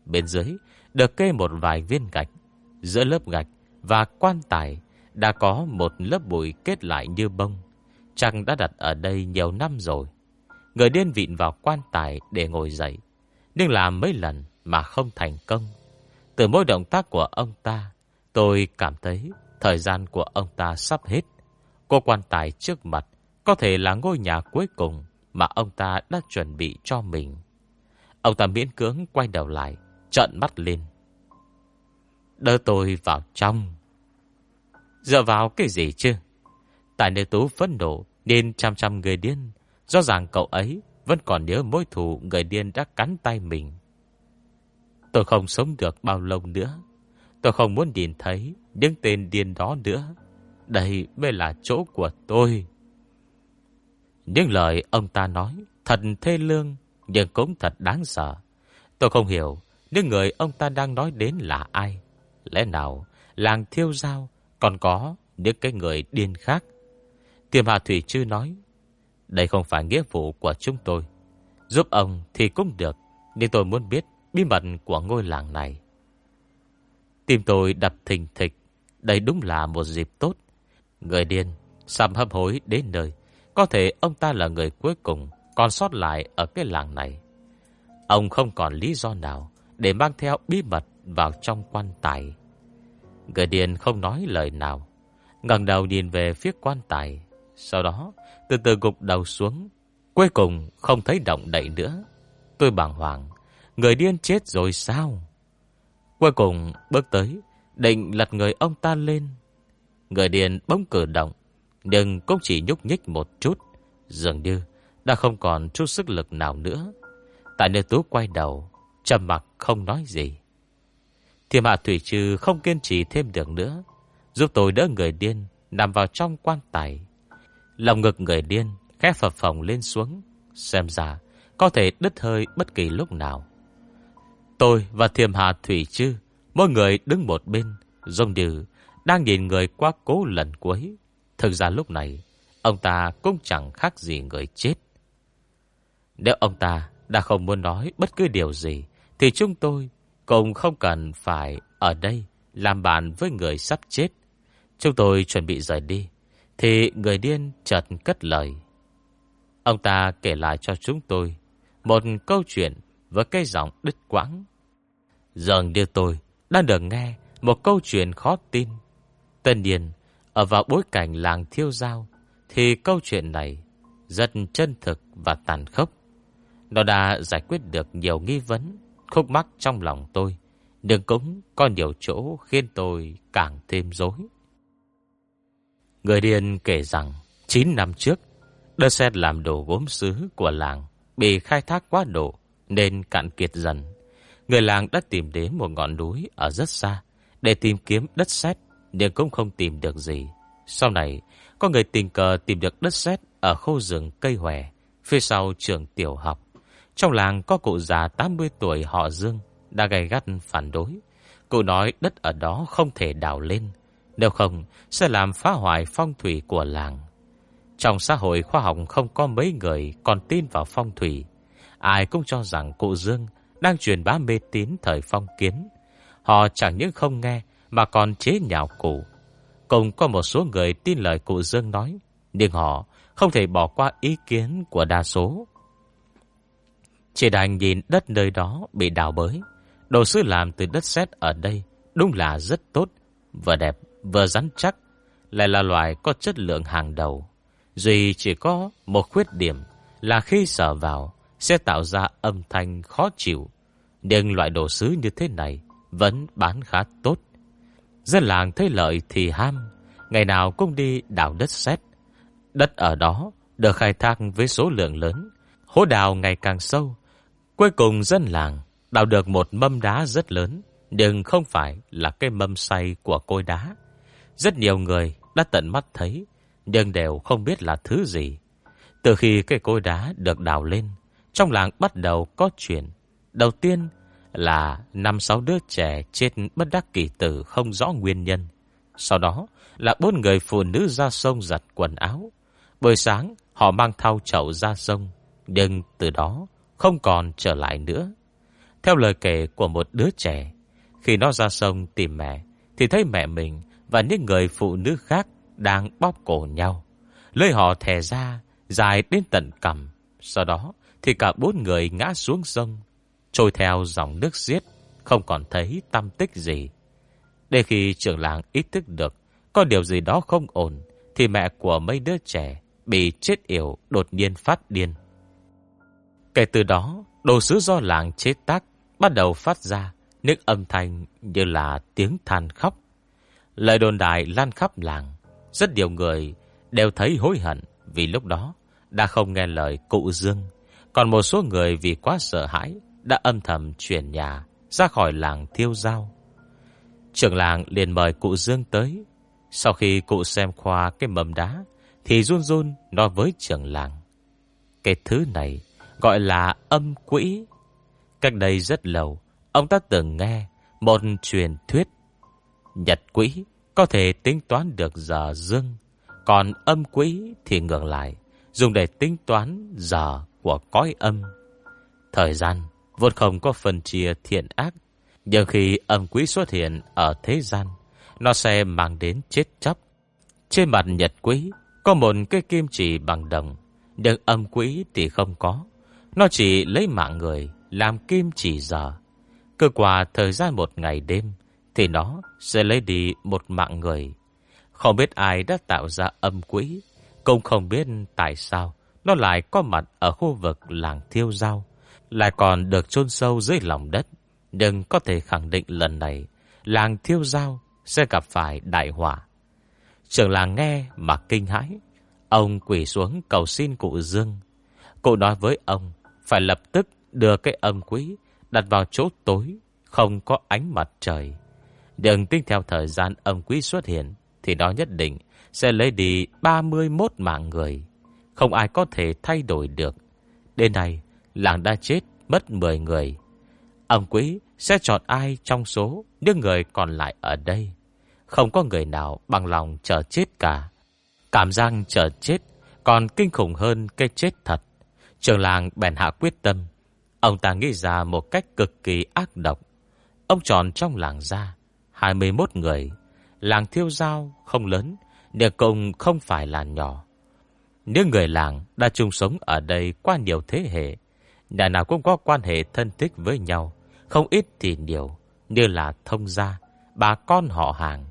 Bên dưới được kê một vài viên gạch. Giữa lớp gạch và quan tài đã có một lớp bụi kết lại như bông. Chắc đã đặt ở đây nhiều năm rồi. Người điên vịn vào quan tài để ngồi dậy, nhưng làm mấy lần mà không thành công. Từ mỗi động tác của ông ta, tôi cảm thấy thời gian của ông ta sắp hết. Cô quan tài trước mặt có thể là ngôi nhà cuối cùng mà ông ta đã chuẩn bị cho mình. Ông ta miễn cưỡng quay đầu lại, trợn mắt lên. Đỡ tôi vào trong. Dựa vào cái gì chứ? Tại nơi Tú phẫn nộ nên chăm chăm người điên. Rõ ràng cậu ấy vẫn còn nhớ mối thù người điên đã cắn tay mình. Tôi không sống được bao lâu nữa. Tôi không muốn nhìn thấy những tên điên đó nữa. Đây mới là chỗ của tôi. Những lời ông ta nói thật thê lương, nhưng cũng thật đáng sợ. Tôi không hiểu những người ông ta đang nói đến là ai. Lẽ nào làng Thiêu Dao còn có những cái người điên khác? Tiềm Hà Thủy Trư nói, đây không phải nghĩa vụ của chúng tôi. Giúp ông thì cũng được, nhưng tôi muốn biết bí mật của ngôi làng này. Tim tôi đập thình thịch. Đây đúng là một dịp tốt. Người điên sắp hấp hối đến nơi. Có thể ông ta là người cuối cùng còn sót lại ở cái làng này. Ông không còn lý do nào để mang theo bí mật vào trong quan tài. Người điên không nói lời nào, ngẩng đầu nhìn về phía quan tài, sau đó từ từ gục đầu xuống. Cuối cùng không thấy động đậy nữa. Tôi bàng hoàng. Người điên chết rồi sao? Cuối cùng bước tới, định lật người ông ta lên. Người điên bỗng cử động, nhưng cũng chỉ nhúc nhích một chút, dường như đã không còn chút sức lực nào nữa. Tại nơi Tú quay đầu, trầm mặc không nói gì. Thiềm Hạ Thủy Trư không kiên trì thêm được nữa, giúp tôi đỡ người điên nằm vào trong quan tài. Lòng ngực người điên khẽ phập phồng lên xuống, xem ra có thể đứt hơi bất kỳ lúc nào. Tôi và Thiềm Hạ Thủy Trư mỗi người đứng một bên, giống như đang nhìn người quá cố lần cuối. Thực ra lúc này ông ta cũng chẳng khác gì người chết. Nếu ông ta đã không muốn nói bất cứ điều gì, thì chúng tôi cũng không cần phải ở đây làm bạn với người sắp chết. Chúng tôi chuẩn bị rời đi, thì người điên chợt cất lời. Ông ta kể lại cho chúng tôi một câu chuyện với cái giọng đứt quãng. Dường như tôi đang được nghe một câu chuyện khó tin. Tất nhiên, ở vào bối cảnh làng Thiêu Dao, thì câu chuyện này rất chân thực và tàn khốc. Nó đã giải quyết được nhiều nghi vấn, khúc mắc trong lòng tôi, nhưng cũng có nhiều chỗ khiến tôi càng thêm rối. Người điên kể rằng 9 năm trước, đất sét làm đồ gốm sứ của làng bị khai thác quá độ nên cạn kiệt dần. Người làng đã tìm đến một ngọn núi ở rất xa để tìm kiếm đất sét, nhưng cũng không tìm được gì. Sau này, có người tình cờ tìm được đất sét ở khu rừng cây hòe phía sau trường tiểu học. Trong làng có cụ già 80 tuổi họ Dương đã gay gắt phản đối. Cụ nói đất ở đó không thể đào lên, nếu không sẽ làm phá hoại phong thủy của làng. Trong xã hội khoa học không có mấy người còn tin vào phong thủy. Ai cũng cho rằng cụ Dương đang truyền bá mê tín thời phong kiến. Họ chẳng những không nghe mà còn chế nhạo cụ. Cùng có một số người tin lời cụ Dương nói, nhưng họ không thể bỏ qua ý kiến của đa số. Chỉ đành nhìn đất nơi đó bị đào bới. Đồ sứ làm từ đất sét ở đây đúng là rất tốt, vừa đẹp vừa rắn chắc, lại là loại có chất lượng hàng đầu. Duy chỉ có một khuyết điểm là khi sờ vào sẽ tạo ra âm thanh khó chịu. Nhưng loại đồ sứ như thế này vẫn bán khá tốt. Dân làng thấy lợi thì ham, ngày nào cũng đi đào đất sét. Đất ở đó được khai thác với số lượng lớn, hố đào ngày càng sâu. Cuối cùng dân làng đào được một mâm đá rất lớn, nhưng không phải là cái mâm xay của cối đá. Rất nhiều người đã tận mắt thấy, nhưng đều không biết là thứ gì. Từ khi cái cối đá được đào lên, trong làng bắt đầu có chuyện. Đầu tiên là 5-6 đứa trẻ chết bất đắc kỳ tử không rõ nguyên nhân. Sau đó là 4 người phụ nữ ra sông giặt quần áo. Buổi sáng họ mang thau chậu ra sông, nhưng từ đó không còn trở lại nữa. Theo lời kể của một đứa trẻ, khi nó ra sông tìm mẹ thì thấy mẹ mình và những người phụ nữ khác đang bóp cổ nhau. Lưỡi họ thè ra dài đến tận cằm. Sau đó thì cả 4 người ngã xuống sông, trôi theo dòng nước xiết, không còn thấy tăm tích gì. Để khi trưởng làng ý thức được có điều gì đó không ổn, thì mẹ của mấy đứa trẻ bị chết yểu đột nhiên phát điên. Kể từ đó, đồ sứ do làng chế tác bắt đầu phát ra những âm thanh như là tiếng than khóc. Lời đồn đại lan khắp làng. Rất nhiều người đều thấy hối hận vì lúc đó đã không nghe lời cụ Dương. Còn một số người vì quá sợ hãi đã âm thầm chuyển nhà ra khỏi làng Thiêu Dao. Trưởng làng liền mời cụ Dương tới. Sau khi cụ xem qua cái mầm đá thì run run nói với trưởng làng: cái thứ này gọi là âm quỹ. Cách đây rất lâu, ông ta từng nghe một truyền thuyết nhật quỹ có thể tính toán được giờ dương, còn âm quỹ thì ngược lại, dùng để tính toán giờ của cõi âm. Thời gian vốn không có phân chia thiện ác, nhưng khi âm quỹ xuất hiện ở thế gian, nó sẽ mang đến chết chóc. Trên mặt nhật quỹ có một cái kim chỉ bằng đồng, nhưng âm quỹ thì không có. Nó chỉ lấy mạng người làm kim chỉ giờ. Cứ qua thời gian một ngày đêm thì nó sẽ lấy đi một mạng người. Không biết ai đã tạo ra âm quỹ, cũng không biết tại sao nó lại có mặt ở khu vực làng Thiêu Dao, lại còn được chôn sâu dưới lòng đất. Nhưng có thể khẳng định lần này làng Thiêu Dao sẽ gặp phải đại họa. Trưởng làng nghe mà kinh hãi. Ông quỳ xuống cầu xin cụ Dương. Cụ nói với ông phải lập tức đưa cái âm quỹ đặt vào chỗ tối, không có ánh mặt trời. Đừng tính theo thời gian âm quỹ xuất hiện thì nó nhất định sẽ lấy đi 31 mạng người. Không ai có thể thay đổi được. Đến nay làng đã chết mất 10 người. Âm quỹ sẽ chọn ai trong số những người còn lại ở đây? Không có người nào bằng lòng chờ chết cả. Cảm giác chờ chết còn kinh khủng hơn cái chết thật. Trưởng làng bèn hạ quyết tâm. Ông ta nghĩ ra một cách cực kỳ ác độc. Ông chọn trong làng ra 21 người. Làng Thiêu Dao không lớn, nhưng cũng không phải là nhỏ. Những người làng đã chung sống ở đây qua nhiều thế hệ, nhà nào cũng có quan hệ thân thích với nhau, không ít thì nhiều, như là thông gia, bà con họ hàng.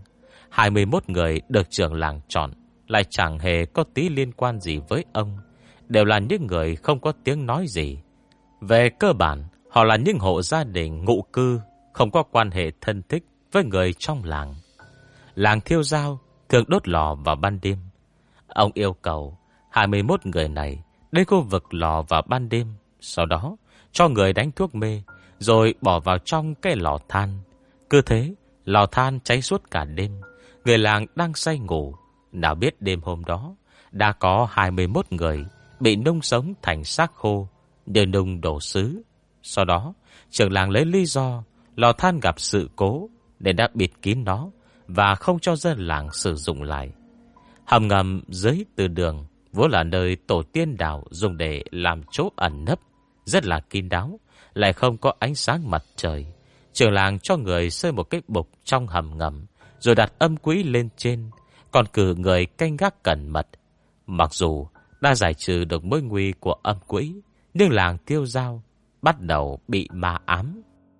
21 người được trưởng làng chọn lại chẳng hề có tí liên quan gì với ông, đều là những người không có tiếng nói gì. Về cơ bản, họ là những hộ gia đình ngụ cư, không có quan hệ thân thích với người trong làng. Làng Thiêu Dao thường đốt lò vào ban đêm. Ông yêu cầu 21 người này đến khu vực lò vào ban đêm, sau đó cho người đánh thuốc mê, rồi bỏ vào trong cái lò than. Cứ thế, lò than cháy suốt cả đêm. Người làng đang say ngủ, nào biết đêm hôm đó đã có 21 người bị nung sống thành xác khô, như nung đổ sứ. Sau đó, trưởng làng lấy lý do lò than gặp sự cố nên đã bịt kín nó và không cho dân làng sử dụng lại. Hầm ngầm dưới từ đường vốn là nơi tổ tiên đào dùng để làm chỗ ẩn nấp, rất là kín đáo, lại không có ánh sáng mặt trời. Trưởng làng cho người xây một cái bục trong hầm ngầm, rồi đặt âm quỹ lên trên, còn cử người canh gác cẩn mật. Mặc dù đã giải trừ được mối nguy của âm quỹ, nhưng làng Thiêu Dao bắt đầu bị ma ám.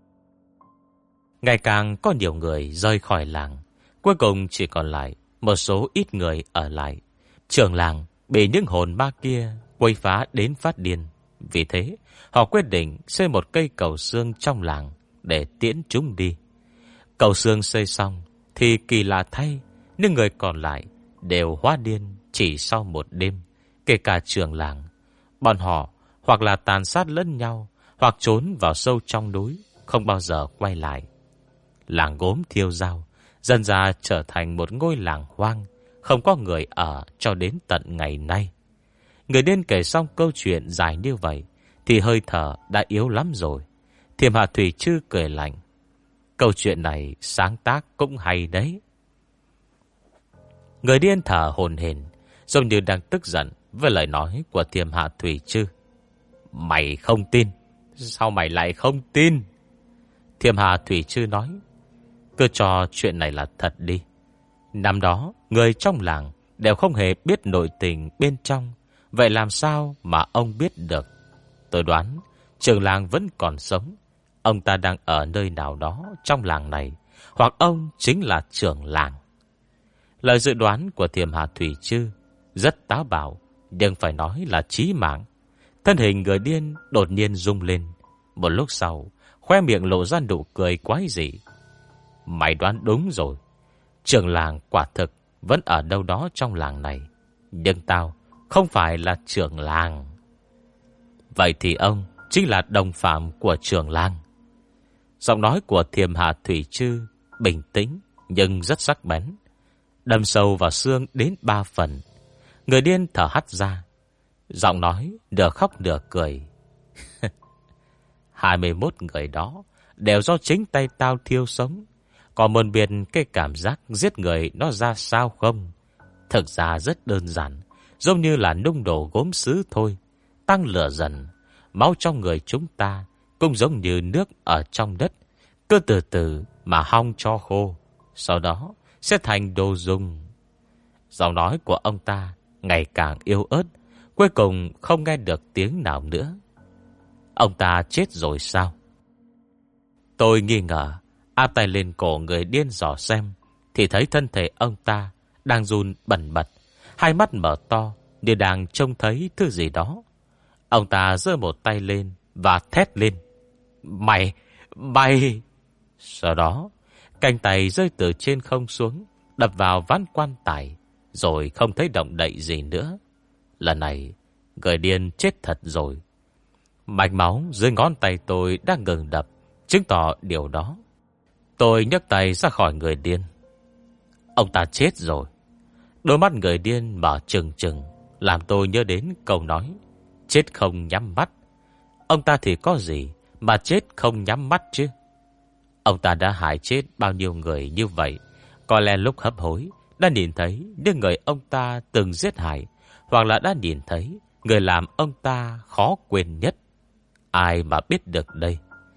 Ngày càng có nhiều người rời khỏi làng, cuối cùng chỉ còn lại một số ít người ở lại. Trưởng làng bị những hồn ma kia quấy phá đến phát điên. Vì thế, họ quyết định xây một cây cầu xương trong làng để tiễn chúng đi. Cầu xương xây xong thì kỳ lạ thay, những người còn lại đều hóa điên chỉ sau một đêm, kể cả trưởng làng. Bọn họ hoặc là tàn sát lẫn nhau, hoặc trốn vào sâu trong núi, không bao giờ quay lại. Làng Gốm Thiêu Dao dần ra trở thành một ngôi làng hoang, không có người ở cho đến tận ngày nay. Người điên kể xong câu chuyện dài như vậy thì hơi thở đã yếu lắm rồi. Thiềm Hạ Thủy Chư cười lạnh: câu chuyện này sáng tác cũng hay đấy. Người điên thở hổn hển, giống như đang tức giận với lời nói của Thiềm Hạ Thủy Chư. Mày không tin? Sao mày lại không tin? Thiềm Hà Thủy Chư nói: cứ cho chuyện này là thật đi. Năm đó người trong làng đều không hề biết nội tình bên trong, vậy làm sao mà ông biết được? Tôi đoán trưởng làng vẫn còn sống. Ông ta đang ở nơi nào đó trong làng này, hoặc ông chính là trưởng làng. Lời dự đoán của Thiềm Hà Thủy Chư rất táo bạo, nhưng phải nói là chí mạng. Thân hình người điên đột nhiên rung lên. Một lúc sau, khoe miệng lộ ra nụ cười quái dị. Mày đoán đúng rồi. Trưởng làng quả thực vẫn ở đâu đó trong làng này, nhưng tao không phải là trưởng làng. Vậy thì ông chính là đồng phạm của trưởng làng. Giọng nói của Thiềm Hà Thủy Chư bình tĩnh nhưng rất sắc bén, đâm sâu vào xương đến 3 phần. Người điên thở hắt ra, giọng nói nửa khóc nửa cười. 21 người đó đều do chính tay tao thiêu sống. Còn muốn biết cái cảm giác giết người nó ra sao không? Thực ra rất đơn giản, giống như là nung đổ gốm sứ thôi. Tăng lửa dần, máu trong người chúng ta cũng giống như nước ở trong đất, cứ từ từ mà hong cho khô, sau đó sẽ thành đồ dùng. Giọng nói của ông ta ngày càng yếu ớt, cuối cùng không nghe được tiếng nào nữa. Ông ta chết rồi sao? Tôi nghi ngờ, áp tay lên cổ người điên dò xem, thì thấy thân thể ông ta đang run bần bật, hai mắt mở to như đang trông thấy thứ gì đó. Ông ta giơ một tay lên và thét lên: Mày! Sau đó cánh tay rơi từ trên không xuống, đập vào ván quan tài, rồi không thấy động đậy gì nữa. Lần này người điên chết thật rồi. Mạch máu dưới ngón tay tôi đang ngừng đập, chứng tỏ điều đó. Tôi nhấc tay ra khỏi người điên. Ông ta chết rồi. Đôi mắt người điên mở trừng trừng, làm tôi nhớ đến câu nói chết không nhắm mắt. Ông ta thì có gì mà chết không nhắm mắt chứ? Ông ta đã hại chết bao nhiêu người như vậy? Có lẽ lúc hấp hối đã nhìn thấy những người ông ta từng giết hại, hoặc là đã nhìn thấy người làm ông ta khó quên nhất. Ai mà biết được đây?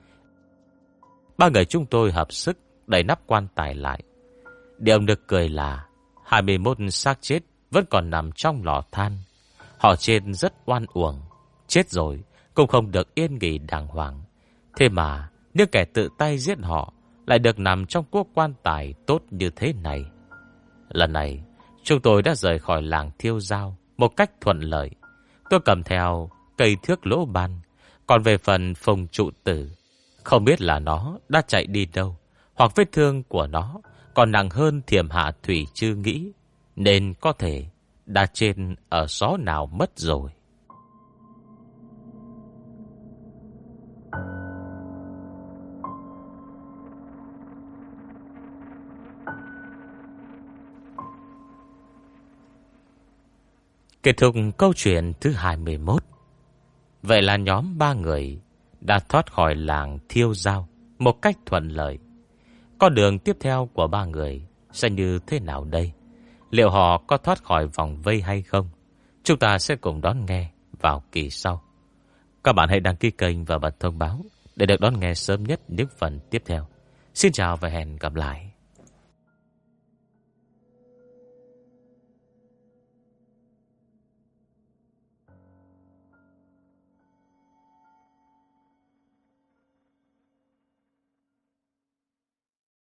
Ba người chúng tôi hợp sức đẩy nắp quan tài lại. Điều nực cười là 21 xác chết vẫn còn nằm trong lò than. Họ chết rất oan uổng, chết rồi cũng không được yên nghỉ đàng hoàng. Thế mà những kẻ tự tay giết họ lại được nằm trong cuốc quan tài tốt như thế này. Lần này chúng tôi đã rời khỏi làng Thiêu Dao một cách thuận lợi. Tôi cầm theo cây thước lỗ ban. Còn về phần Phùng Trụ Tử, không biết là nó đã chạy đi đâu, hoặc vết thương của nó còn nặng hơn Thiềm Hạ Thủy Chư nghĩ, nên có thể đã trên ở xó nào mất rồi. Kết thúc câu chuyện thứ 21. Vậy là nhóm 3 người đã thoát khỏi làng Thiêu Dao một cách thuận lợi. Con đường tiếp theo của 3 người sẽ như thế nào đây? Liệu họ có thoát khỏi vòng vây hay không? Chúng ta sẽ cùng đón nghe vào kỳ sau. Các bạn hãy đăng ký kênh và bật thông báo để được đón nghe sớm nhất những phần tiếp theo. Xin chào và hẹn gặp lại.